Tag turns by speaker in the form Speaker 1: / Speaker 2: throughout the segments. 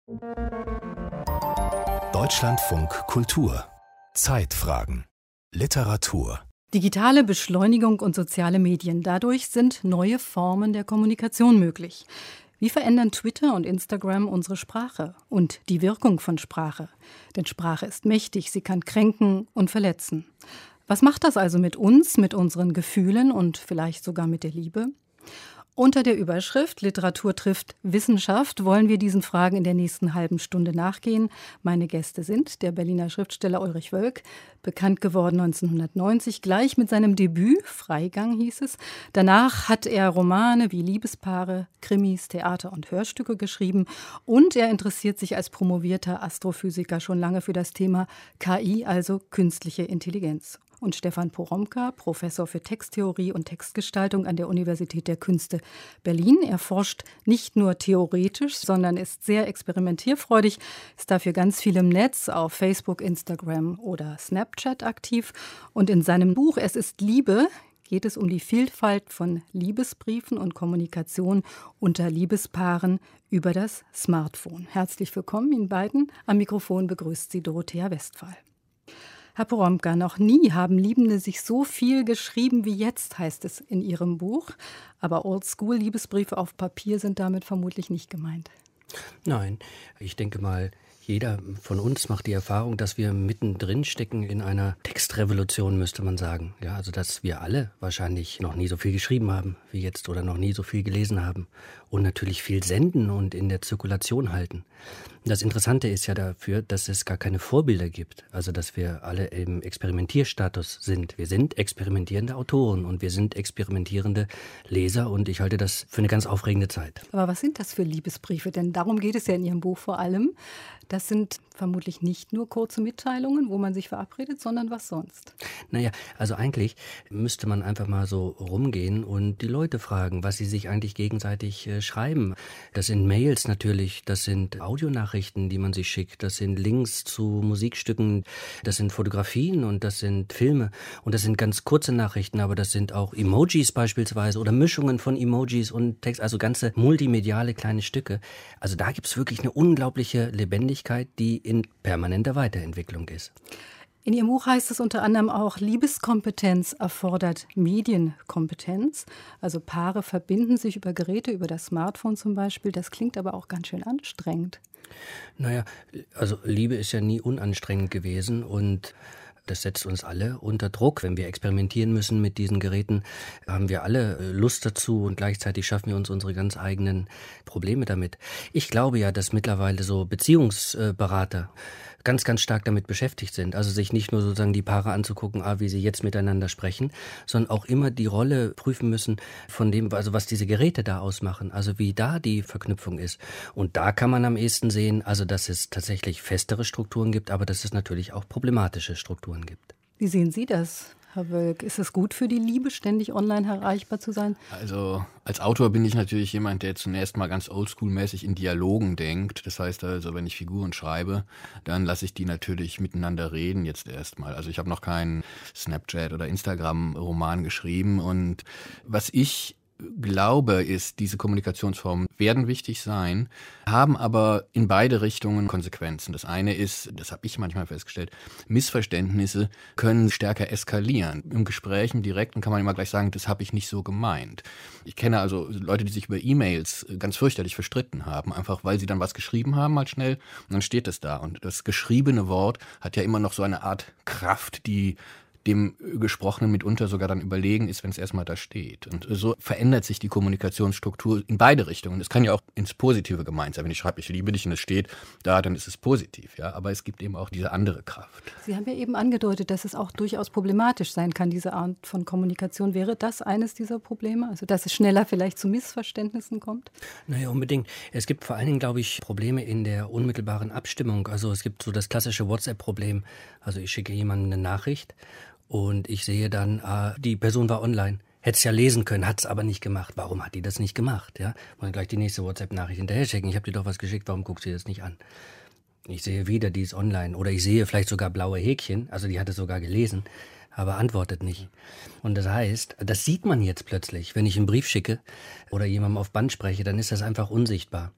Speaker 1: Deutschlandfunk Kultur. Zeitfragen. Literatur.
Speaker 2: Digitale Beschleunigung und soziale Medien. Dadurch sind neue Formen der Kommunikation möglich. Wie verändern Twitter und Instagram unsere Sprache und die Wirkung von Sprache? Denn Sprache ist mächtig, sie kann kränken und verletzen. Was macht das also mit uns, mit unseren Gefühlen und vielleicht sogar mit der Liebe? Unter der Überschrift Literatur trifft Wissenschaft wollen wir diesen Fragen in der nächsten halben Stunde nachgehen. Meine Gäste sind der Berliner Schriftsteller Ulrich Wölk, bekannt geworden 1990, gleich mit seinem Debüt, Freigang hieß es. Danach hat er Romane wie Liebespaare, Krimis, Theater und Hörstücke geschrieben und er interessiert sich als promovierter Astrophysiker schon lange für das Thema KI, also künstliche Intelligenz. Und Stefan Poromka, Professor für Texttheorie und Textgestaltung an der Universität der Künste Berlin. Er forscht nicht nur theoretisch, sondern ist sehr experimentierfreudig, ist dafür ganz viel im Netz, auf Facebook, Instagram oder Snapchat aktiv. Und in seinem Buch »Es ist Liebe« geht es um die Vielfalt von Liebesbriefen und Kommunikation unter Liebespaaren über das Smartphone. Herzlich willkommen Ihnen beiden. Am Mikrofon begrüßt Sie Dorothea Westphal. Herr Poromka, noch nie haben Liebende sich so viel geschrieben wie jetzt, heißt es in Ihrem Buch. Aber Oldschool-Liebesbriefe auf Papier sind damit vermutlich nicht gemeint.
Speaker 3: Nein, ich denke mal, jeder von uns macht die Erfahrung, dass wir mittendrin stecken in einer Textrevolution, müsste man sagen. Ja, also dass wir alle wahrscheinlich noch nie so viel geschrieben haben wie jetzt oder noch nie so viel gelesen haben und natürlich viel senden und in der Zirkulation halten. Das Interessante ist ja dafür, dass es gar keine Vorbilder gibt, also dass wir alle im Experimentierstatus sind. Wir sind experimentierende Autoren und wir sind experimentierende Leser und ich halte das für eine ganz aufregende Zeit.
Speaker 2: Aber was sind das für Liebesbriefe? Denn darum geht es ja in Ihrem Buch vor allem. Das sind vermutlich nicht nur kurze Mitteilungen, wo man sich verabredet, sondern was sonst?
Speaker 3: Naja, also eigentlich müsste man einfach mal so rumgehen und die Leute fragen, was sie sich eigentlich gegenseitig schreiben. Das sind Mails natürlich, das sind Audionachrichten, die man sich schickt, das sind Links zu Musikstücken, das sind Fotografien und das sind Filme und das sind ganz kurze Nachrichten, aber das sind auch Emojis beispielsweise oder Mischungen von Emojis und Text, also ganze multimediale kleine Stücke. Also da gibt es wirklich eine unglaubliche Lebendigkeit, die in permanenter Weiterentwicklung ist.
Speaker 2: In Ihrem Buch heißt es unter anderem auch, Liebeskompetenz erfordert Medienkompetenz. Also Paare verbinden sich über Geräte, über das Smartphone zum Beispiel. Das klingt aber auch ganz schön anstrengend.
Speaker 3: Naja, also Liebe ist ja nie unanstrengend gewesen und das setzt uns alle unter Druck. Wenn wir experimentieren müssen mit diesen Geräten, haben wir alle Lust dazu und gleichzeitig schaffen wir uns unsere ganz eigenen Probleme damit. Ich glaube ja, dass mittlerweile so Beziehungsberater ganz, ganz stark damit beschäftigt sind. Also sich nicht nur sozusagen die Paare anzugucken, wie sie jetzt miteinander sprechen, sondern auch immer die Rolle prüfen müssen von dem, also was diese Geräte da ausmachen, also wie da die Verknüpfung ist. Und da kann man am ehesten sehen, also dass es tatsächlich festere Strukturen gibt, aber dass es natürlich auch problematische Strukturen gibt.
Speaker 2: Wie sehen Sie das, Herr Wölk? Ist es gut für die Liebe, ständig online erreichbar zu sein?
Speaker 4: Also als Autor bin ich natürlich jemand, der zunächst mal ganz oldschool-mäßig in Dialogen denkt. Das heißt also, wenn ich Figuren schreibe, dann lasse ich die natürlich miteinander reden jetzt erstmal. Also ich habe noch keinen Snapchat- oder Instagram-Roman geschrieben. Und was ich glaube, ist, diese Kommunikationsformen werden wichtig sein, haben aber in beide Richtungen Konsequenzen. Das eine ist, das habe ich manchmal festgestellt, Missverständnisse können stärker eskalieren. Im Gespräch, im Direkten kann man immer gleich sagen, das habe ich nicht so gemeint. Ich kenne also Leute, die sich über E-Mails ganz fürchterlich verstritten haben, einfach weil sie dann was geschrieben haben, mal schnell, und dann steht es da. Und das geschriebene Wort hat ja immer noch so eine Art Kraft, die dem Gesprochenen mitunter sogar dann überlegen ist, wenn es erstmal da steht. Und so verändert sich die Kommunikationsstruktur in beide Richtungen. Es kann ja auch ins Positive gemeint sein. Wenn ich schreibe, ich liebe dich und es steht da, dann ist es positiv. Ja? Aber es gibt eben auch diese andere Kraft.
Speaker 2: Sie haben ja eben angedeutet, dass es auch durchaus problematisch sein kann, diese Art von Kommunikation. Wäre das eines dieser Probleme? Also, dass es schneller vielleicht zu Missverständnissen kommt?
Speaker 3: Naja, unbedingt. Es gibt vor allen Dingen, glaube ich, Probleme in der unmittelbaren Abstimmung. Also es gibt so das klassische WhatsApp-Problem. Also ich schicke jemandem eine Nachricht und ich sehe dann, die Person war online. Hätte es ja lesen können, hat es aber nicht gemacht. Warum hat die das nicht gemacht? Ja? Und dann gleich die nächste WhatsApp-Nachricht hinterher schicken. Ich habe dir doch was geschickt, warum guckst du dir das nicht an? Ich sehe wieder, die ist online. Oder ich sehe vielleicht sogar blaue Häkchen, also die hat es sogar gelesen, aber antwortet nicht. Und das heißt, das sieht man jetzt plötzlich. Wenn ich einen Brief schicke oder jemandem auf Band spreche, dann ist das einfach unsichtbar.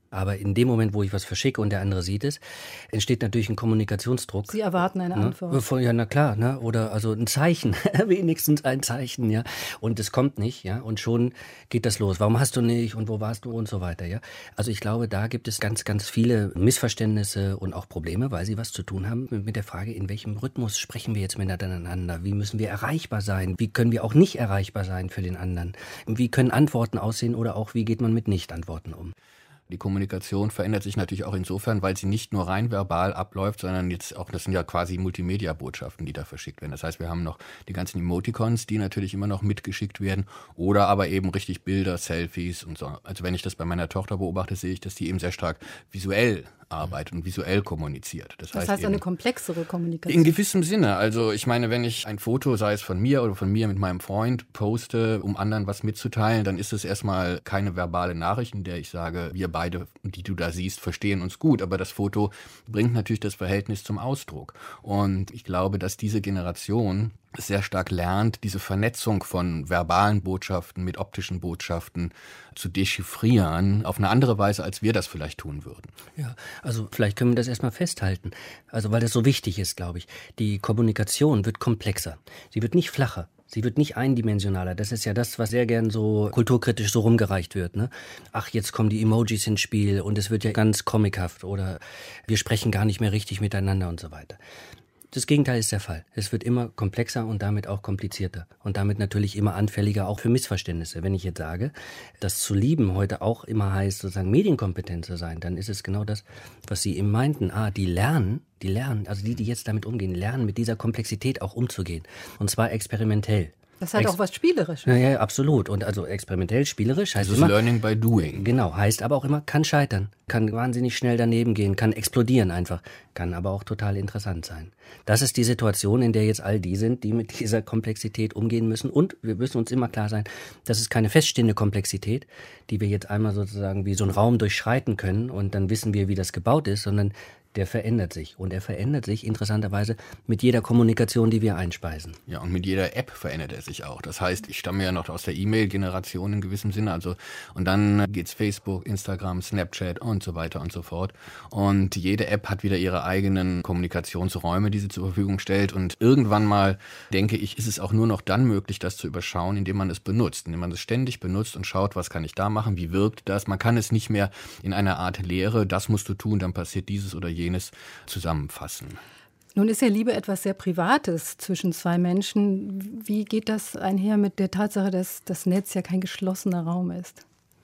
Speaker 3: Aber in dem Moment, wo ich was verschicke und der andere sieht es, entsteht natürlich ein Kommunikationsdruck.
Speaker 2: Sie erwarten eine Antwort.
Speaker 3: Ja, na klar, ne? Oder also ein Zeichen, wenigstens ein Zeichen, ja. Und es kommt nicht, ja. Und schon geht das los. Warum hast du nicht und wo warst du und so weiter, ja. Also ich glaube, da gibt es ganz, ganz viele Missverständnisse und auch Probleme, weil sie was zu tun haben mit der Frage, in welchem Rhythmus sprechen wir jetzt miteinander? Wie müssen wir erreichbar sein? Wie können wir auch nicht erreichbar sein für den anderen? Wie können Antworten aussehen oder auch wie geht man mit Nicht-Antworten um?
Speaker 4: Die Kommunikation verändert sich natürlich auch insofern, weil sie nicht nur rein verbal abläuft, sondern jetzt auch, das sind ja quasi Multimedia-Botschaften, die da verschickt werden. Das heißt, wir haben noch die ganzen Emoticons, die natürlich immer noch mitgeschickt werden oder aber eben richtig Bilder, Selfies und so. Also wenn ich das bei meiner Tochter beobachte, sehe ich, dass die eben sehr stark visuell arbeitet und visuell kommuniziert. Das heißt
Speaker 2: eine komplexere Kommunikation.
Speaker 4: In gewissem Sinne. Also ich meine, wenn ich ein Foto, sei es von mir oder von mir mit meinem Freund, poste, um anderen was mitzuteilen, dann ist es erstmal keine verbale Nachricht, in der ich sage, wir beide, die du da siehst, verstehen uns gut. Aber das Foto bringt natürlich das Verhältnis zum Ausdruck. Und ich glaube, dass diese Generation sehr stark lernt, diese Vernetzung von verbalen Botschaften mit optischen Botschaften zu dechiffrieren, auf eine andere Weise, als wir das vielleicht tun würden.
Speaker 3: Ja, also vielleicht können wir das erstmal festhalten. Also weil das so wichtig ist, glaube ich. Die Kommunikation wird komplexer. Sie wird nicht flacher. Sie wird nicht eindimensionaler. Das ist ja das, was sehr gern so kulturkritisch so rumgereicht wird, ne? Ach, jetzt kommen die Emojis ins Spiel und es wird ja ganz comichaft oder wir sprechen gar nicht mehr richtig miteinander und so weiter. Das Gegenteil ist der Fall. Es wird immer komplexer und damit auch komplizierter und damit natürlich immer anfälliger auch für Missverständnisse. Wenn ich jetzt sage, dass zu lieben heute auch immer heißt, sozusagen medienkompetent zu sein, dann ist es genau das, was Sie eben meinten. Die lernen, also die jetzt damit umgehen, lernen mit dieser Komplexität auch umzugehen. Und zwar experimentell.
Speaker 2: Das hat auch was Spielerisches.
Speaker 3: Ja, absolut. Und also experimentell, spielerisch heißt
Speaker 4: das
Speaker 3: immer...
Speaker 4: Das ist Learning by Doing.
Speaker 3: Genau, heißt aber auch immer, kann scheitern, kann wahnsinnig schnell daneben gehen, kann explodieren einfach, kann aber auch total interessant sein. Das ist die Situation, in der jetzt all die sind, die mit dieser Komplexität umgehen müssen. Und wir müssen uns immer klar sein, das ist keine feststehende Komplexität, die wir jetzt einmal sozusagen wie so einen Raum durchschreiten können und dann wissen wir, wie das gebaut ist, sondern der verändert sich. Und er verändert sich interessanterweise mit jeder Kommunikation, die wir einspeisen.
Speaker 4: Ja, und mit jeder App verändert er sich auch. Das heißt, ich stamme ja noch aus der E-Mail-Generation in gewissem Sinne. Also, und dann geht's Facebook, Instagram, Snapchat und so weiter und so fort. Und jede App hat wieder ihre eigenen Kommunikationsräume, die sie zur Verfügung stellt. Und irgendwann mal, denke ich, ist es auch nur noch dann möglich, das zu überschauen, indem man es benutzt. Indem man es ständig benutzt und schaut, was kann ich da machen, wie wirkt das. Man kann es nicht mehr in einer Art Lehre, das musst du tun, dann passiert dieses oder jenes zusammenfassen.
Speaker 2: Nun ist ja Liebe etwas sehr Privates zwischen zwei Menschen. Wie geht das einher mit der Tatsache, dass das Netz ja kein geschlossener Raum ist?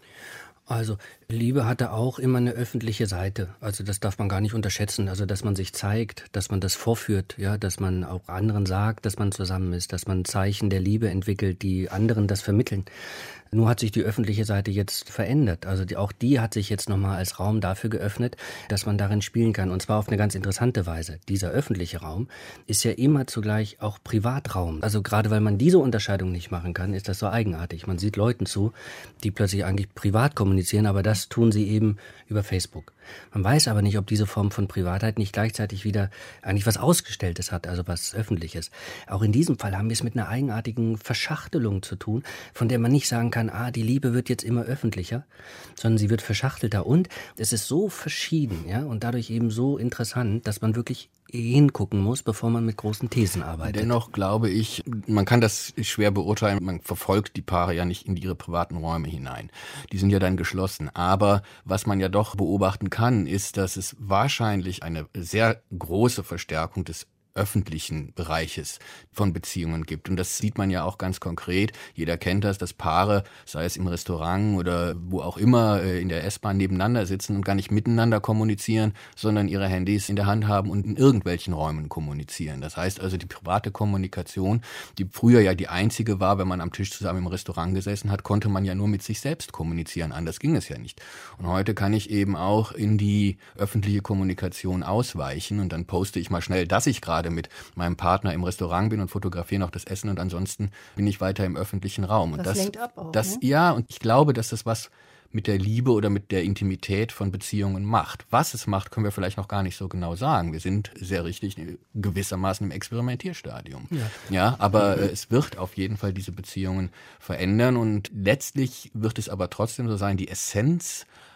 Speaker 3: Also Liebe hatte auch immer eine öffentliche Seite. Also das darf man gar nicht unterschätzen. Also dass man sich zeigt, dass man das vorführt, ja, dass man auch anderen sagt, dass man zusammen ist, dass man Zeichen der Liebe entwickelt, die anderen das vermitteln. Nur hat sich die öffentliche Seite jetzt verändert. Also auch die hat sich jetzt nochmal als Raum dafür geöffnet, dass man darin spielen kann. Und zwar auf eine ganz interessante Weise. Dieser öffentliche Raum ist ja immer zugleich auch Privatraum. Also gerade weil man diese Unterscheidung nicht machen kann, ist das so eigenartig. Man sieht Leuten zu, die plötzlich eigentlich privat kommunizieren, aber das tun sie eben über Facebook. Man weiß aber nicht, ob diese Form von Privatheit nicht gleichzeitig wieder eigentlich was Ausgestelltes hat, also was Öffentliches. Auch in diesem Fall haben wir es mit einer eigenartigen Verschachtelung zu tun, von der man nicht sagen kann, die Liebe wird jetzt immer öffentlicher, sondern sie wird verschachtelter und es ist so verschieden, ja, und dadurch eben so interessant, dass man wirklich hingucken muss, bevor man mit großen Thesen arbeitet.
Speaker 4: Dennoch glaube ich, man kann das schwer beurteilen, man verfolgt die Paare ja nicht in ihre privaten Räume hinein. Die sind ja dann geschlossen. Aber was man ja doch beobachten kann, ist, dass es wahrscheinlich eine sehr große Verstärkung des öffentlichen Bereiches von Beziehungen gibt. Und das sieht man ja auch ganz konkret. Jeder kennt das, dass Paare, sei es im Restaurant oder wo auch immer, in der S-Bahn nebeneinander sitzen und gar nicht miteinander kommunizieren, sondern ihre Handys in der Hand haben und in irgendwelchen Räumen kommunizieren. Das heißt also, die private Kommunikation, die früher ja die einzige war, wenn man am Tisch zusammen im Restaurant gesessen hat, konnte man ja nur mit sich selbst kommunizieren. Anders ging es ja nicht. Und heute kann ich eben auch in die öffentliche Kommunikation ausweichen und dann poste ich mal schnell, dass ich gerade mit meinem Partner im Restaurant bin und fotografiere noch das Essen und ansonsten bin ich weiter im öffentlichen Raum. Und
Speaker 2: das lenkt ab auch,
Speaker 4: ne?
Speaker 2: Ja,
Speaker 4: und ich glaube, dass das was mit der Liebe oder mit der Intimität von Beziehungen macht. Was es macht, können wir vielleicht noch gar nicht so genau sagen. Wir sind sehr richtig gewissermaßen im Experimentierstadium. Ja, aber es wird auf jeden Fall diese Beziehungen verändern und letztlich wird es aber trotzdem so sein, die Essenz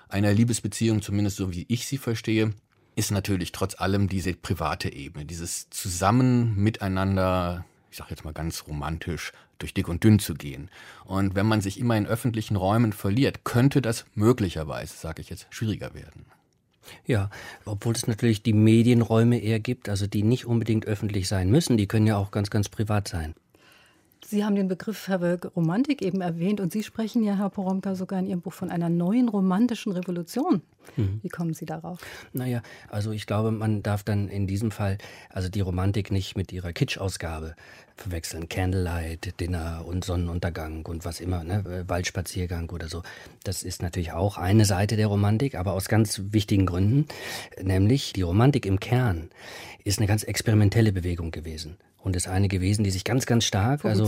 Speaker 4: einer Liebesbeziehung, zumindest so wie ich sie verstehe, ist natürlich trotz allem diese private Ebene, dieses Zusammen miteinander, ich sage jetzt mal ganz romantisch, durch dick und dünn zu gehen. Und wenn man sich immer in öffentlichen Räumen verliert, könnte das möglicherweise, sage ich jetzt, schwieriger werden.
Speaker 3: Ja, obwohl es natürlich die Medienräume eher gibt, also die nicht unbedingt öffentlich sein müssen, die können ja auch ganz, ganz privat sein.
Speaker 2: Sie haben den Begriff, Herr Wölk, Romantik eben erwähnt und Sie sprechen ja, Herr Poromka, sogar in Ihrem Buch von einer neuen romantischen Revolution. Wie kommen Sie darauf?
Speaker 3: Naja, also ich glaube, man darf dann in diesem Fall also die Romantik nicht mit ihrer Kitsch-Ausgabe verwechseln. Candlelight, Dinner und Sonnenuntergang und was immer, ne? Waldspaziergang oder so. Das ist natürlich auch eine Seite der Romantik, aber aus ganz wichtigen Gründen. Nämlich die Romantik im Kern ist eine ganz experimentelle Bewegung gewesen. Und ist eine gewesen, die sich ganz, ganz stark,
Speaker 2: vor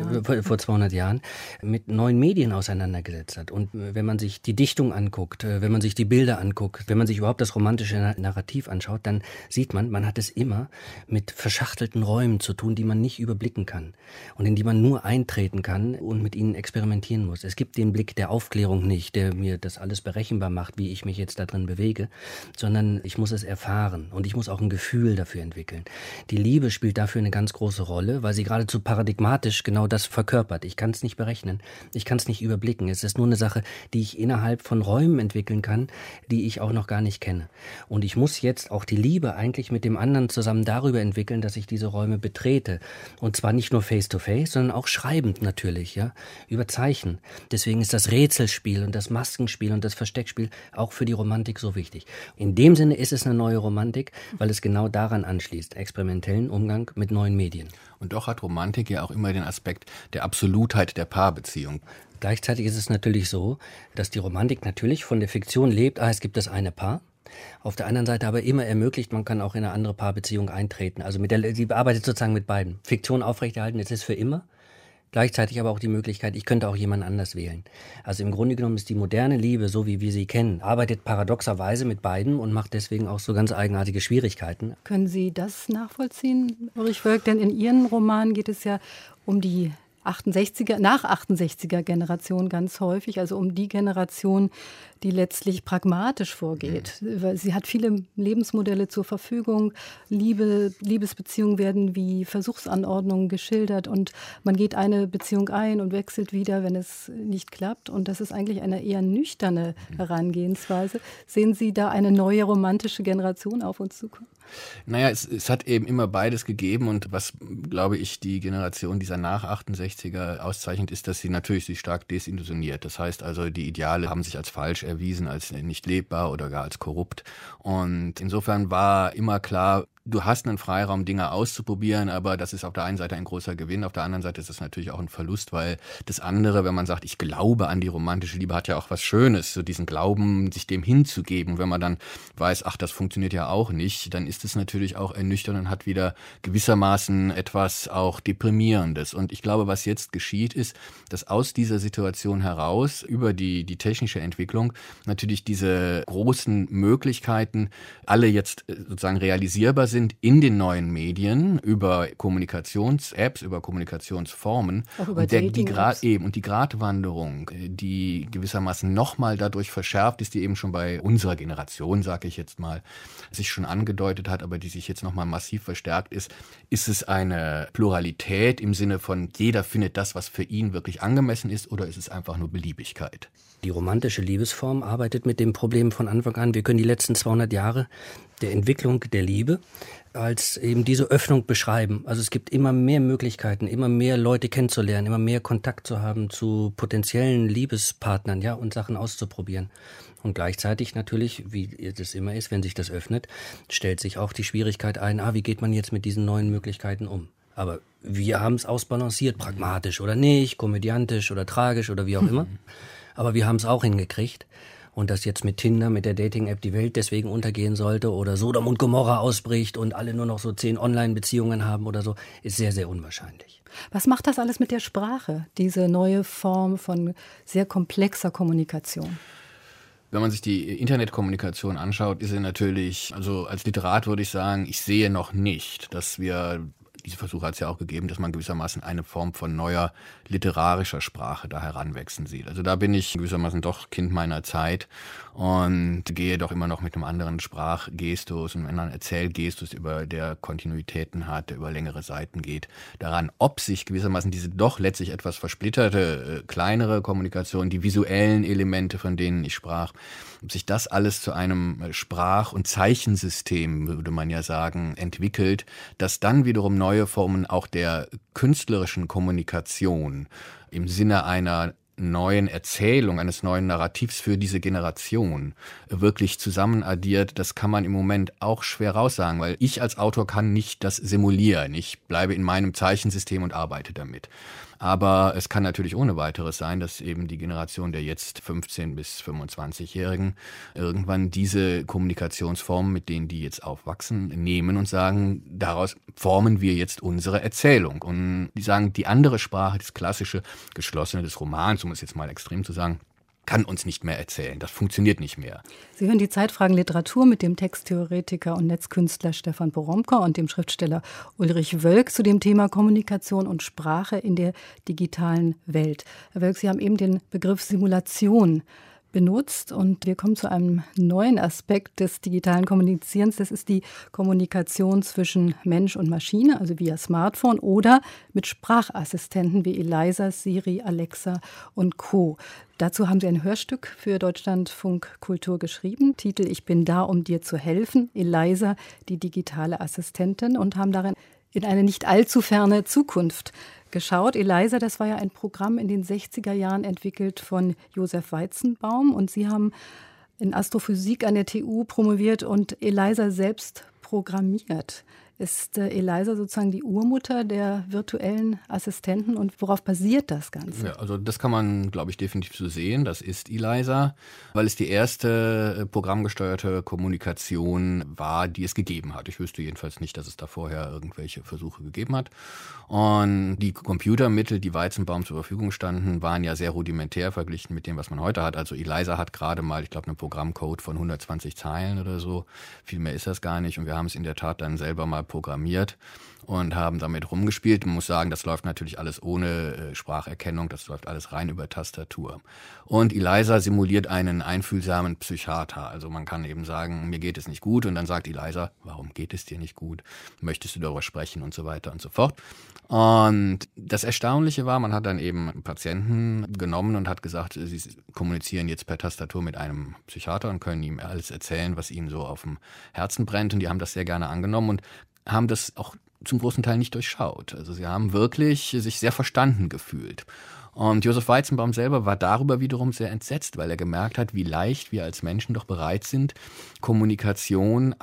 Speaker 3: 200 Jahren, mit neuen Medien auseinandergesetzt hat. Und wenn man sich die Dichtung anguckt, wenn man sich die Bilder anguckt, wenn man sich überhaupt das romantische Narrativ anschaut, dann sieht man hat es immer mit verschachtelten Räumen zu tun, die man nicht überblicken kann und in die man nur eintreten kann und mit ihnen experimentieren muss. Es gibt den Blick der Aufklärung nicht, der mir das alles berechenbar macht, wie ich mich jetzt da drin bewege, sondern ich muss es erfahren und ich muss auch ein Gefühl dafür entwickeln. Die Liebe spielt dafür eine ganz große Rolle, weil sie geradezu paradigmatisch genau das verkörpert. Ich kann es nicht berechnen, ich kann es nicht überblicken. Es ist nur eine Sache, die ich innerhalb von Räumen entwickeln kann, die ich auch noch gar nicht kenne. Und ich muss jetzt auch die Liebe eigentlich mit dem anderen zusammen darüber entwickeln, dass ich diese Räume betrete. Und zwar nicht nur face-to-face, sondern auch schreibend natürlich, ja, über Zeichen. Deswegen ist das Rätselspiel und das Maskenspiel und das Versteckspiel auch für die Romantik so wichtig. In dem Sinne ist es eine neue Romantik, weil es genau daran anschließt, experimentellen Umgang mit neuen Medien.
Speaker 4: Und doch hat Romantik ja auch immer den Aspekt der Absolutheit der Paarbeziehung.
Speaker 3: Gleichzeitig ist es natürlich so, dass die Romantik natürlich von der Fiktion lebt, es gibt das eine Paar. Auf der anderen Seite aber immer ermöglicht, man kann auch in eine andere Paarbeziehung eintreten. Also sie arbeitet sozusagen mit beiden. Fiktion aufrechterhalten, es ist für immer. Gleichzeitig aber auch die Möglichkeit, ich könnte auch jemand anders wählen. Also im Grunde genommen ist die moderne Liebe, so wie wir sie kennen, arbeitet paradoxerweise mit beiden und macht deswegen auch so ganz eigenartige Schwierigkeiten.
Speaker 2: Können Sie das nachvollziehen, Ulrich Wölk? Denn in Ihren Romanen geht es ja um die nach 68er Generation ganz häufig, also um die Generation, die letztlich pragmatisch vorgeht. Weil sie hat viele Lebensmodelle zur Verfügung. Liebesbeziehungen werden wie Versuchsanordnungen geschildert und man geht eine Beziehung ein und wechselt wieder, wenn es nicht klappt. Und das ist eigentlich eine eher nüchterne Herangehensweise. Sehen Sie da eine neue romantische Generation auf uns zukommen?
Speaker 4: Naja, es hat eben immer beides gegeben und was, glaube ich, die Generation dieser Nach-68er auszeichnet, ist, dass sie natürlich sich stark desillusioniert. Das heißt also, die Ideale haben sich als falsch erwiesen, als nicht lebbar oder gar als korrupt. Und insofern war immer klar, du hast einen Freiraum, Dinge auszuprobieren, aber das ist auf der einen Seite ein großer Gewinn, auf der anderen Seite ist es natürlich auch ein Verlust, weil das andere, wenn man sagt, ich glaube an die romantische Liebe, hat ja auch was Schönes, so diesen Glauben, sich dem hinzugeben. Und wenn man dann weiß, ach, das funktioniert ja auch nicht, dann ist es natürlich auch ernüchternd und hat wieder gewissermaßen etwas auch Deprimierendes. Und ich glaube, was jetzt geschieht, ist, dass aus dieser Situation heraus, über die technische Entwicklung, natürlich diese großen Möglichkeiten alle jetzt sozusagen realisierbar sind in den neuen Medien, über Kommunikations-Apps, über Kommunikationsformen.
Speaker 2: Auch über
Speaker 4: und
Speaker 2: Dating-Apps.
Speaker 4: Und die Gratwanderung, die gewissermaßen nochmal dadurch verschärft ist, die eben schon bei unserer Generation, sage ich jetzt mal, sich schon angedeutet hat, aber die sich jetzt nochmal massiv verstärkt ist es eine Pluralität im Sinne von jeder findet das, was für ihn wirklich angemessen ist, oder ist es einfach nur Beliebigkeit?
Speaker 3: Die romantische Liebesform arbeitet mit dem Problem von Anfang an. Wir können die letzten 200 Jahre der Entwicklung der Liebe als eben diese Öffnung beschreiben. Also es gibt immer mehr Möglichkeiten, immer mehr Leute kennenzulernen, immer mehr Kontakt zu haben zu potenziellen Liebespartnern, ja, und Sachen auszuprobieren. Und gleichzeitig natürlich, wie das immer ist, wenn sich das öffnet, stellt sich auch die Schwierigkeit ein, wie geht man jetzt mit diesen neuen Möglichkeiten um? Aber wir haben es ausbalanciert, pragmatisch oder nicht, komödiantisch oder tragisch oder wie auch immer. Aber wir haben es auch hingekriegt. Und dass jetzt mit Tinder, mit der Dating-App die Welt deswegen untergehen sollte oder Sodom und Gomorra ausbricht und alle nur noch so 10 Online-Beziehungen haben oder so, ist sehr, sehr unwahrscheinlich.
Speaker 2: Was macht das alles mit der Sprache, diese neue Form von sehr komplexer Kommunikation?
Speaker 4: Wenn man sich die Internetkommunikation anschaut, ist sie natürlich, also als Literat würde ich sagen, ich sehe noch nicht, dass wir, diese Versuche hat es ja auch gegeben, dass man gewissermaßen eine Form von neuer literarischer Sprache da heranwachsen sieht. Also da bin ich gewissermaßen doch Kind meiner Zeit und gehe doch immer noch mit einem anderen Sprachgestus und einem anderen Erzählgestus, der Kontinuitäten hat, der über längere Seiten geht, daran, ob sich gewissermaßen diese doch letztlich etwas versplitterte, kleinere Kommunikation, die visuellen Elemente, von denen ich sprach, ob sich das alles zu einem Sprach- und Zeichensystem, würde man ja sagen, entwickelt, das dann wiederum neue Formen auch der künstlerischen Kommunikation im Sinne einer neuen Erzählung, eines neuen Narrativs für diese Generation wirklich zusammenaddiert, das kann man im Moment auch schwer raussagen, weil ich als Autor kann nicht das simulieren. Ich bleibe in meinem Zeichensystem und arbeite damit. Aber es kann natürlich ohne weiteres sein, dass eben die Generation der jetzt 15- bis 25-Jährigen irgendwann diese Kommunikationsformen, mit denen die jetzt aufwachsen, nehmen und sagen, daraus formen wir jetzt unsere Erzählung. Und die sagen, die andere Sprache, das klassische Geschlossene des Romans, um es jetzt mal extrem zu sagen, kann uns nicht mehr erzählen. Das funktioniert nicht mehr.
Speaker 2: Sie hören die Zeitfragen Literatur mit dem Texttheoretiker und Netzkünstler Stefan Poromka und dem Schriftsteller Ulrich Wölk zu dem Thema Kommunikation und Sprache in der digitalen Welt. Herr Wölk, Sie haben eben den Begriff Simulation benutzt und wir kommen zu einem neuen Aspekt des digitalen Kommunizierens. Das ist die Kommunikation zwischen Mensch und Maschine, also via Smartphone oder mit Sprachassistenten wie Eliza, Siri, Alexa und Co. Dazu haben Sie ein Hörstück für Deutschlandfunk Kultur geschrieben, Titel Ich bin da, um dir zu helfen, Eliza, die digitale Assistentin, und haben darin in eine nicht allzu ferne Zukunft geschaut. Eliza, das war ja ein Programm in den 60er Jahren entwickelt von Josef Weizenbaum und Sie haben in Astrophysik an der TU promoviert und Eliza selbst programmiert. Ist Eliza sozusagen die Urmutter der virtuellen Assistenten und worauf basiert das Ganze?
Speaker 4: Ja, also das kann man, glaube ich, definitiv so sehen. Das ist Eliza, weil es die erste programmgesteuerte Kommunikation war, die es gegeben hat. Ich wüsste jedenfalls nicht, dass es da vorher irgendwelche Versuche gegeben hat. Und die Computermittel, die Weizenbaum zur Verfügung standen, waren ja sehr rudimentär verglichen mit dem, was man heute hat. Also Eliza hat gerade mal, ich glaube, einen Programmcode von 120 Zeilen oder so. Viel mehr ist das gar nicht. Und wir haben es in der Tat dann selber mal programmiert und haben damit rumgespielt. Man muss sagen, das läuft natürlich alles ohne Spracherkennung, das läuft alles rein über Tastatur. Und Eliza simuliert einen einfühlsamen Psychiater. Also man kann eben sagen, mir geht es nicht gut und dann sagt Eliza, warum geht es dir nicht gut? Möchtest du darüber sprechen und so weiter und so fort. Und das Erstaunliche war, man hat dann eben Patienten genommen und hat gesagt, sie kommunizieren jetzt per Tastatur mit einem Psychiater und können ihm alles erzählen, was ihnen so auf dem Herzen brennt. Und die haben das sehr gerne angenommen und haben das auch zum großen Teil nicht durchschaut. Also sie haben wirklich sich sehr verstanden gefühlt. Und Josef Weizenbaum selber war darüber wiederum sehr entsetzt, weil er gemerkt hat, wie leicht wir als Menschen doch bereit sind, Kommunikation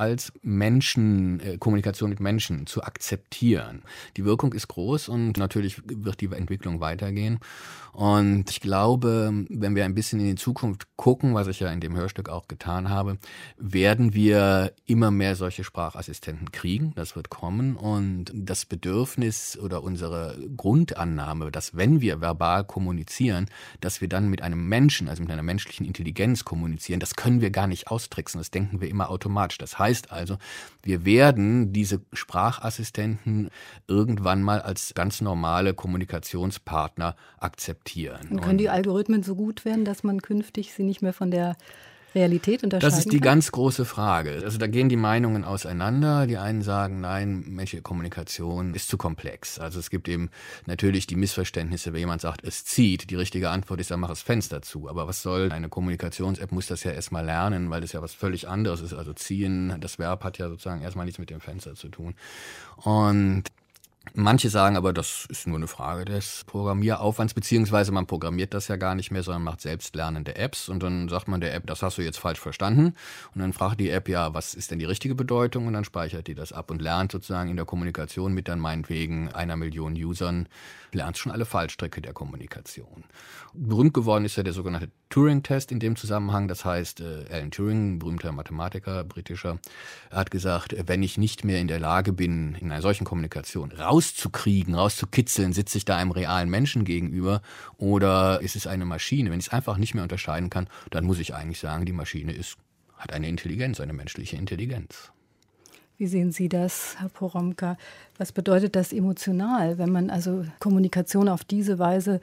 Speaker 4: mit Menschen zu akzeptieren. Die Wirkung ist groß und natürlich wird die Entwicklung weitergehen. Und ich glaube, wenn wir ein bisschen in die Zukunft gucken, was ich ja in dem Hörstück auch getan habe, werden wir immer mehr solche Sprachassistenten kriegen. Das wird kommen. Und das Bedürfnis oder unsere Grundannahme, dass wenn wir verbal kommunizieren, dass wir dann mit einem Menschen, also mit einer menschlichen Intelligenz kommunizieren, das können wir gar nicht austricksen. Das denken wir immer automatisch. Das heißt also, wir werden diese Sprachassistenten irgendwann mal als ganz normale Kommunikationspartner akzeptieren.
Speaker 2: Und können die Algorithmen so gut werden, dass man künftig sie nicht mehr von der Realität unterscheiden
Speaker 4: Das ist die
Speaker 2: kann?
Speaker 4: ganz große Frage. Also da gehen die Meinungen auseinander. Die einen sagen, nein, menschliche Kommunikation ist zu komplex. Also es gibt eben natürlich die Missverständnisse, wenn jemand sagt, es zieht. Die richtige Antwort ist, dann mach das Fenster zu. Aber was soll eine Kommunikations-App, muss das ja erstmal lernen, weil das ja was völlig anderes ist. Also ziehen, das Verb hat ja sozusagen erstmal nichts mit dem Fenster zu tun. Und manche sagen aber, das ist nur eine Frage des Programmieraufwands, beziehungsweise man programmiert das ja gar nicht mehr, sondern macht selbstlernende Apps und dann sagt man der App, das hast du jetzt falsch verstanden und dann fragt die App, ja, was ist denn die richtige Bedeutung und dann speichert die das ab und lernt sozusagen in der Kommunikation mit dann meinetwegen 1 Million Usern, lernt schon alle Fallstricke der Kommunikation. Berühmt geworden ist ja der sogenannte Turing-Test in dem Zusammenhang, das heißt, Alan Turing, ein berühmter Mathematiker, britischer, hat gesagt, wenn ich nicht mehr in der Lage bin, in einer solchen Kommunikation rauszukitzeln, sitze ich da einem realen Menschen gegenüber oder ist es eine Maschine? Wenn ich es einfach nicht mehr unterscheiden kann, dann muss ich eigentlich sagen, die Maschine hat eine Intelligenz, eine menschliche Intelligenz.
Speaker 2: Wie sehen Sie das, Herr Poromka? Was bedeutet das emotional, wenn man also Kommunikation auf diese Weise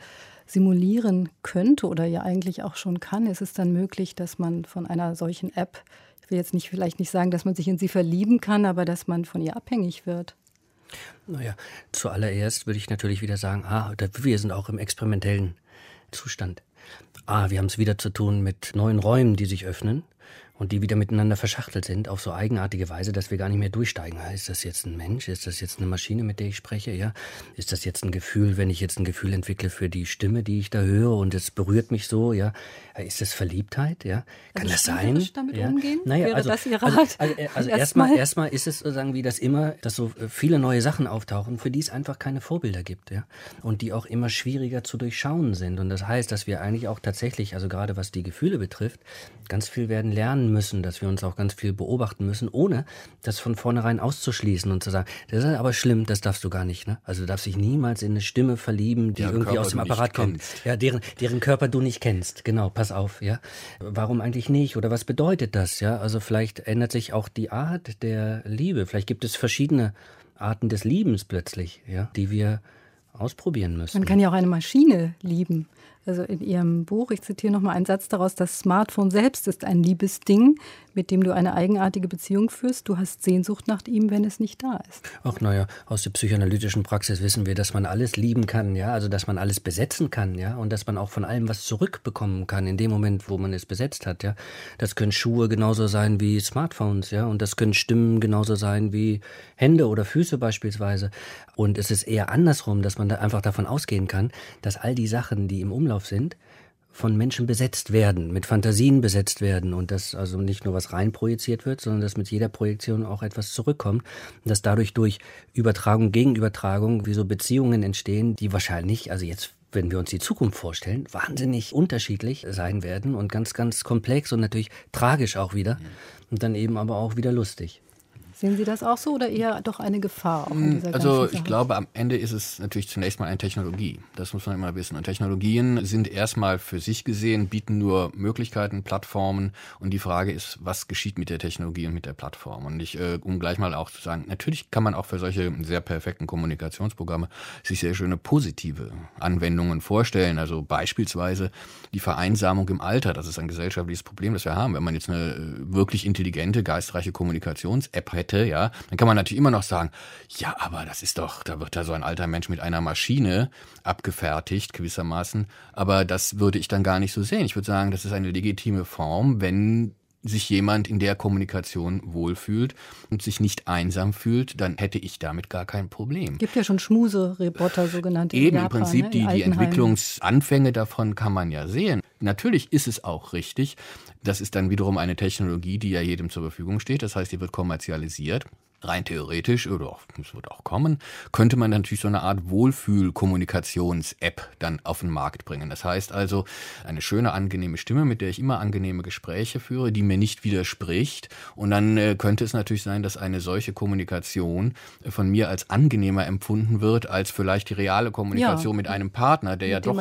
Speaker 2: simulieren könnte oder ja eigentlich auch schon kann, ist es dann möglich, dass man von einer solchen App, ich will jetzt vielleicht nicht sagen, dass man sich in sie verlieben kann, aber dass man von ihr abhängig wird?
Speaker 3: Naja, zuallererst würde ich natürlich wieder sagen, wir sind auch im experimentellen Zustand. Wir haben es wieder zu tun mit neuen Räumen, die sich öffnen und die wieder miteinander verschachtelt sind auf so eigenartige Weise, dass wir gar nicht mehr durchsteigen. Ist das jetzt ein Mensch? Ist das jetzt eine Maschine, mit der ich spreche? Ja? Ist das jetzt ein Gefühl, wenn ich jetzt ein Gefühl entwickle für die Stimme, die ich da höre und es berührt mich so? Ja? Ist das Verliebtheit? Ja? Kann das sein?
Speaker 2: Damit
Speaker 3: ja?
Speaker 2: umgehen?
Speaker 3: Naja,
Speaker 2: Wäre das Ihr Rat?
Speaker 3: Also erstmal ist es sozusagen wie das immer, dass so viele neue Sachen auftauchen, für die es einfach keine Vorbilder gibt. Ja? Und die auch immer schwieriger zu durchschauen sind. Und das heißt, dass wir eigentlich auch tatsächlich, also gerade was die Gefühle betrifft, ganz viel werden lernen müssen, dass wir uns auch ganz viel beobachten müssen, ohne das von vornherein auszuschließen und zu sagen, das ist aber schlimm, das darfst du gar nicht. Ne? Also du darfst dich niemals in eine Stimme verlieben, die irgendwie Körper aus dem Apparat kommt. Ja, deren Körper du nicht kennst. Genau, pass auf. Ja, warum eigentlich nicht? Oder was bedeutet das? Ja, also vielleicht ändert sich auch die Art der Liebe. Vielleicht gibt es verschiedene Arten des Liebens plötzlich, ja, die wir ausprobieren müssen.
Speaker 2: Man kann ja auch eine Maschine lieben. Also in Ihrem Buch, ich zitiere nochmal einen Satz daraus, das Smartphone selbst ist ein Liebesding, mit dem du eine eigenartige Beziehung führst. Du hast Sehnsucht nach ihm, wenn es nicht da ist.
Speaker 3: Ach naja, aus der psychoanalytischen Praxis wissen wir, dass man alles lieben kann, ja, also dass man alles besetzen kann, ja, und dass man auch von allem was zurückbekommen kann in dem Moment, wo man es besetzt hat, ja. Das können Schuhe genauso sein wie Smartphones, ja, und das können Stimmen genauso sein wie Hände oder Füße beispielsweise. Und es ist eher andersrum, dass man da einfach davon ausgehen kann, dass all die Sachen, die im Umlauf sind, von Menschen besetzt werden, mit Fantasien besetzt werden und dass also nicht nur was reinprojiziert wird, sondern dass mit jeder Projektion auch etwas zurückkommt und dass dadurch durch Übertragung, Gegenübertragung wie so Beziehungen entstehen, die wahrscheinlich, also jetzt, wenn wir uns die Zukunft vorstellen, wahnsinnig unterschiedlich sein werden und ganz, ganz komplex und natürlich tragisch auch wieder und dann eben aber auch wieder lustig.
Speaker 2: Sehen Sie das auch so oder eher doch eine Gefahr auch in dieser
Speaker 4: Also
Speaker 2: ganzen
Speaker 4: ich glaube, am Ende ist es natürlich zunächst mal eine Technologie. Das muss man immer wissen. Und Technologien sind erstmal für sich gesehen, bieten nur Möglichkeiten, Plattformen. Und die Frage ist, was geschieht mit der Technologie und mit der Plattform? Und um gleich mal auch zu sagen, natürlich kann man auch für solche sehr perfekten Kommunikationsprogramme sich sehr schöne positive Anwendungen vorstellen. Also beispielsweise die Vereinsamung im Alter. Das ist ein gesellschaftliches Problem, das wir haben. Wenn man jetzt eine wirklich intelligente, geistreiche Kommunikations-App hätte, ja, dann kann man natürlich immer noch sagen, ja, aber das ist doch, da wird da so ein alter Mensch mit einer Maschine abgefertigt, gewissermaßen. Aber das würde ich dann gar nicht so sehen. Ich würde sagen, das ist eine legitime Form, wenn sich jemand in der Kommunikation wohlfühlt und sich nicht einsam fühlt, dann hätte ich damit gar kein Problem.
Speaker 2: Es gibt ja schon Schmuseroboter, sogenannte.
Speaker 4: Eben, im Prinzip die Entwicklungsanfänge davon kann man ja sehen. Natürlich ist es auch richtig, das ist dann wiederum eine Technologie, die ja jedem zur Verfügung steht. Das heißt, die wird kommerzialisiert. Rein theoretisch, oder es wird auch kommen, könnte man natürlich so eine Art Wohlfühl-Kommunikations-App dann auf den Markt bringen. Das heißt also, eine schöne, angenehme Stimme, mit der ich immer angenehme Gespräche führe, die mir nicht widerspricht. Und dann könnte es natürlich sein, dass eine solche Kommunikation von mir als angenehmer empfunden wird, als vielleicht die reale Kommunikation mit einem Partner, der ja doch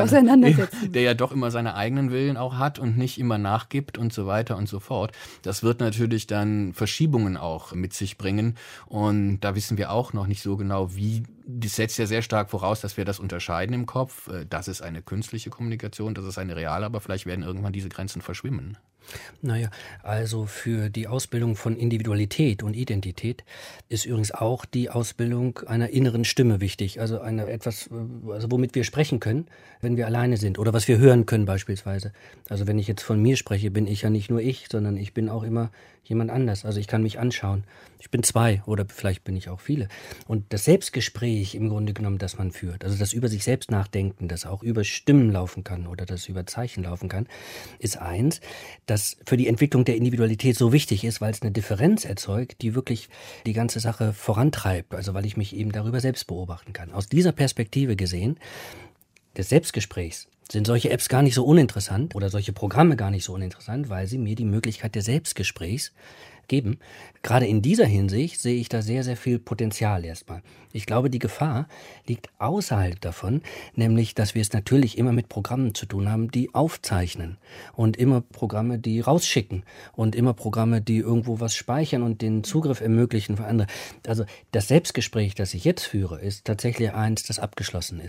Speaker 4: immer seine eigenen Willen auch hat und nicht immer nachgibt und so weiter und so fort. Das wird natürlich dann Verschiebungen auch mit sich bringen. Und da wissen wir auch noch nicht so genau, wie. Das setzt ja sehr stark voraus, dass wir das unterscheiden im Kopf. Das ist eine künstliche Kommunikation, das ist eine reale, aber vielleicht werden irgendwann diese Grenzen verschwimmen.
Speaker 3: Naja, also für die Ausbildung von Individualität und Identität ist übrigens auch die Ausbildung einer inneren Stimme wichtig. Also womit wir sprechen können, wenn wir alleine sind oder was wir hören können beispielsweise. Also wenn ich jetzt von mir spreche, bin ich ja nicht nur ich, sondern ich bin auch immer jemand anders. Also ich kann mich anschauen. Ich bin zwei oder vielleicht bin ich auch viele. Und das Selbstgespräch im Grunde genommen, das man führt, also das über sich selbst nachdenken, das auch über Stimmen laufen kann oder das über Zeichen laufen kann, ist eins, das für die Entwicklung der Individualität so wichtig ist, weil es eine Differenz erzeugt, die wirklich die ganze Sache vorantreibt. Also weil ich mich eben darüber selbst beobachten kann. Aus dieser Perspektive gesehen, des Selbstgesprächs, sind solche Apps gar nicht so uninteressant oder solche Programme gar nicht so uninteressant, weil sie mir die Möglichkeit des Selbstgesprächs geben. Gerade in dieser Hinsicht sehe ich da sehr, sehr viel Potenzial erstmal. Ich glaube, die Gefahr liegt außerhalb davon, nämlich, dass wir es natürlich immer mit Programmen zu tun haben, die aufzeichnen und immer Programme, die rausschicken und immer Programme, die irgendwo was speichern und den Zugriff ermöglichen für andere. Also das Selbstgespräch, das ich jetzt führe, ist tatsächlich eins, das abgeschlossen ist.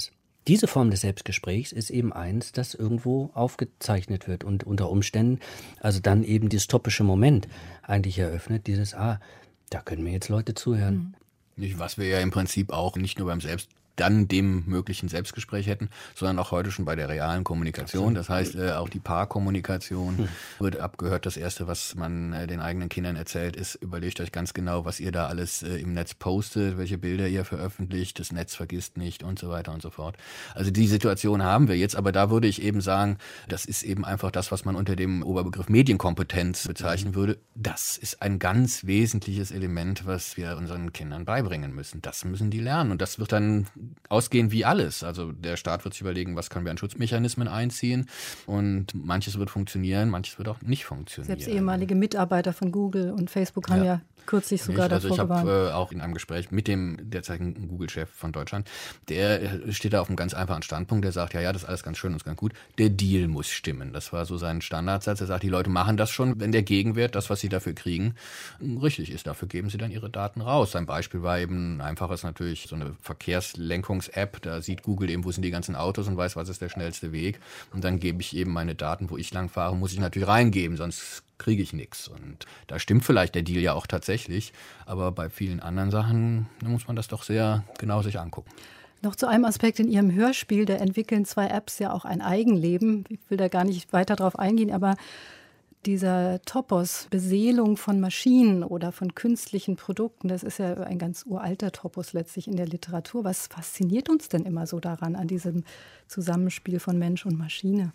Speaker 3: Diese Form des Selbstgesprächs ist eben eins, das irgendwo aufgezeichnet wird und unter Umständen also dann eben dieses topische Moment eigentlich eröffnet, dieses, da können mir jetzt Leute zuhören.
Speaker 4: Was wir ja im Prinzip auch nicht nur beim dann dem möglichen Selbstgespräch hätten, sondern auch heute schon bei der realen Kommunikation. Das heißt, auch die Paarkommunikation wird abgehört. Das Erste, was man den eigenen Kindern erzählt, ist, überlegt euch ganz genau, was ihr da alles im Netz postet, welche Bilder ihr veröffentlicht, das Netz vergisst nicht und so weiter und so fort. Also die Situation haben wir jetzt, aber da würde ich eben sagen, das ist eben einfach das, was man unter dem Oberbegriff Medienkompetenz bezeichnen würde. Das ist ein ganz wesentliches Element, was wir unseren Kindern beibringen müssen. Das müssen die lernen und das wird dann ausgehen wie alles. Also der Staat wird sich überlegen, was können wir an Schutzmechanismen einziehen und manches wird funktionieren, manches wird auch nicht funktionieren.
Speaker 2: Selbst ehemalige Mitarbeiter von Google und Facebook haben ja kürzlich sogar davor gewarnt.
Speaker 4: Also ich habe auch in einem Gespräch mit dem derzeitigen Google-Chef von Deutschland, der steht da auf einem ganz einfachen Standpunkt, der sagt, ja, das ist alles ganz schön und ganz gut, der Deal muss stimmen. Das war so sein Standardsatz. Er sagt, die Leute machen das schon, wenn der Gegenwert, das, was sie dafür kriegen, richtig ist. Dafür geben sie dann ihre Daten raus. Sein Beispiel war eben einfaches natürlich so eine Verkehrslenkungs-App. Da sieht Google eben, wo sind die ganzen Autos und weiß, was ist der schnellste Weg. Und dann gebe ich eben meine Daten, wo ich lang fahre, muss ich natürlich reingeben, sonst kriege ich nichts. Und da stimmt vielleicht der Deal ja auch tatsächlich, aber bei vielen anderen Sachen muss man das doch sehr genau sich angucken.
Speaker 2: Noch zu einem Aspekt in Ihrem Hörspiel, da entwickeln 2 Apps ja auch ein Eigenleben. Ich will da gar nicht weiter drauf eingehen, aber dieser Topos, Beseelung von Maschinen oder von künstlichen Produkten, das ist ja ein ganz uralter Topos letztlich in der Literatur. Was fasziniert uns denn immer so daran, an diesem Zusammenspiel von Mensch und Maschine?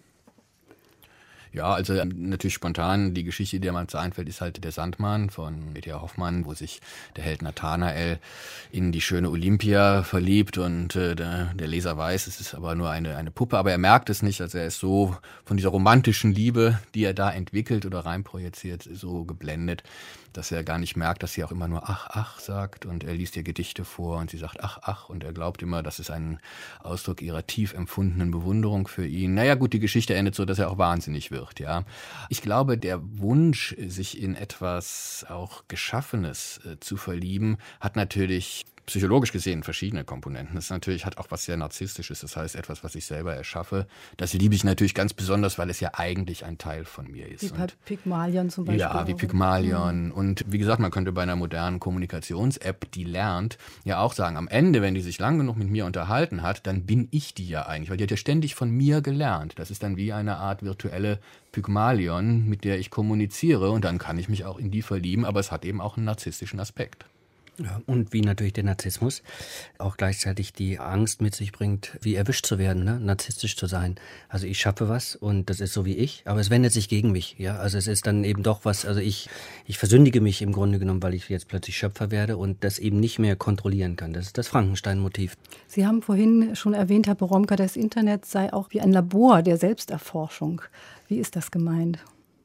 Speaker 4: Ja, also natürlich spontan, die Geschichte, die mir einfällt, ist halt der Sandmann von E.T.A. Hoffmann, wo sich der Held Nathanael in die schöne Olympia verliebt und der Leser weiß, es ist aber nur eine Puppe, aber er merkt es nicht, also er ist so von dieser romantischen Liebe, die er da entwickelt oder reinprojiziert, so geblendet, dass er gar nicht merkt, dass sie auch immer nur ach, ach sagt und er liest ihr Gedichte vor und sie sagt ach, ach und er glaubt immer, das ist ein Ausdruck ihrer tief empfundenen Bewunderung für ihn. Naja gut, die Geschichte endet so, dass er auch wahnsinnig wird, ja. Ich glaube, der Wunsch, sich in etwas auch Geschaffenes zu verlieben, hat natürlich psychologisch gesehen verschiedene Komponenten. Das natürlich hat auch was sehr Narzisstisches, das heißt etwas, was ich selber erschaffe. Das liebe ich natürlich ganz besonders, weil es ja eigentlich ein Teil von mir ist.
Speaker 2: Wie bei Pygmalion zum Beispiel.
Speaker 4: Ja, wie Pygmalion. Und wie gesagt, man könnte bei einer modernen Kommunikations-App, die lernt, ja auch sagen, am Ende, wenn die sich lang genug mit mir unterhalten hat, dann bin ich die ja eigentlich, weil die hat ja ständig von mir gelernt. Das ist dann wie eine Art virtuelle Pygmalion, mit der ich kommuniziere und dann kann ich mich auch in die verlieben, aber es hat eben auch einen narzisstischen Aspekt.
Speaker 3: Ja, und wie natürlich der Narzissmus auch gleichzeitig die Angst mit sich bringt, wie erwischt zu werden, ne? Narzisstisch zu sein. Also ich schaffe was und das ist so wie ich, aber es wendet sich gegen mich. Ja, also es ist dann eben doch was, also ich versündige mich im Grunde genommen, weil ich jetzt plötzlich Schöpfer werde und das eben nicht mehr kontrollieren kann. Das ist das Frankenstein-Motiv.
Speaker 2: Sie haben vorhin schon erwähnt, Herr Poromka, das Internet sei auch wie ein Labor der Selbsterforschung. Wie ist das gemeint?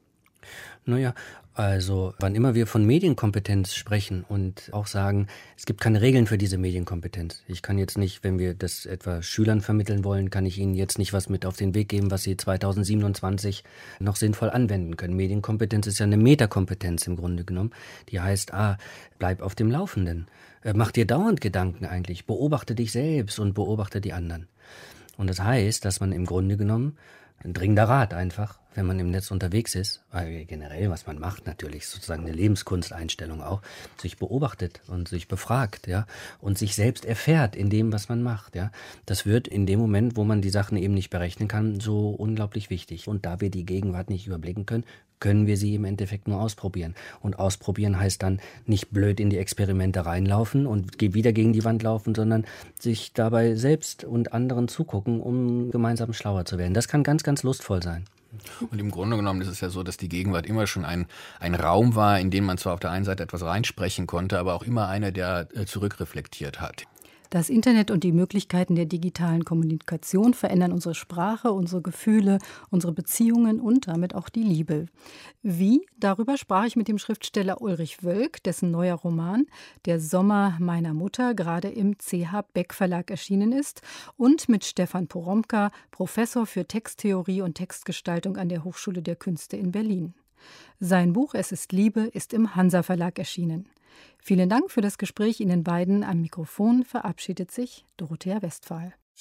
Speaker 3: Naja, also wann immer wir von Medienkompetenz sprechen und auch sagen, es gibt keine Regeln für diese Medienkompetenz. Ich kann jetzt nicht, wenn wir das etwa Schülern vermitteln wollen, kann ich ihnen jetzt nicht was mit auf den Weg geben, was sie 2027 noch sinnvoll anwenden können. Medienkompetenz ist ja eine Metakompetenz im Grunde genommen. Die heißt, bleib auf dem Laufenden. Mach dir dauernd Gedanken eigentlich. Beobachte dich selbst und beobachte die anderen. Und das heißt, dass man im Grunde genommen ein dringender Rat einfach, wenn man im Netz unterwegs ist, generell, was man macht, natürlich sozusagen eine Lebenskunsteinstellung auch, sich beobachtet und sich befragt, ja, und sich selbst erfährt in dem, was man macht, ja. Das wird in dem Moment, wo man die Sachen eben nicht berechnen kann, so unglaublich wichtig. Und da wir die Gegenwart nicht überblicken können, können wir sie im Endeffekt nur ausprobieren. Und ausprobieren heißt dann nicht blöd in die Experimente reinlaufen und wieder gegen die Wand laufen, sondern sich dabei selbst und anderen zugucken, um gemeinsam schlauer zu werden. Das kann ganz, ganz lustvoll sein.
Speaker 4: Und im Grunde genommen ist es ja so, dass die Gegenwart immer schon ein Raum war, in den man zwar auf der einen Seite etwas reinsprechen konnte, aber auch immer einer, der zurückreflektiert hat.
Speaker 2: Das Internet und die Möglichkeiten der digitalen Kommunikation verändern unsere Sprache, unsere Gefühle, unsere Beziehungen und damit auch die Liebe. Wie? Darüber sprach ich mit dem Schriftsteller Ulrich Wölk, dessen neuer Roman Der Sommer meiner Mutter gerade im CH Beck Verlag erschienen ist, und mit Stefan Poromka, Professor für Texttheorie und Textgestaltung an der Hochschule der Künste in Berlin. Sein Buch Es ist Liebe ist im Hansa Verlag erschienen. Vielen Dank für das Gespräch Ihnen beiden. Am Mikrofon verabschiedet sich Dorothea Westphal.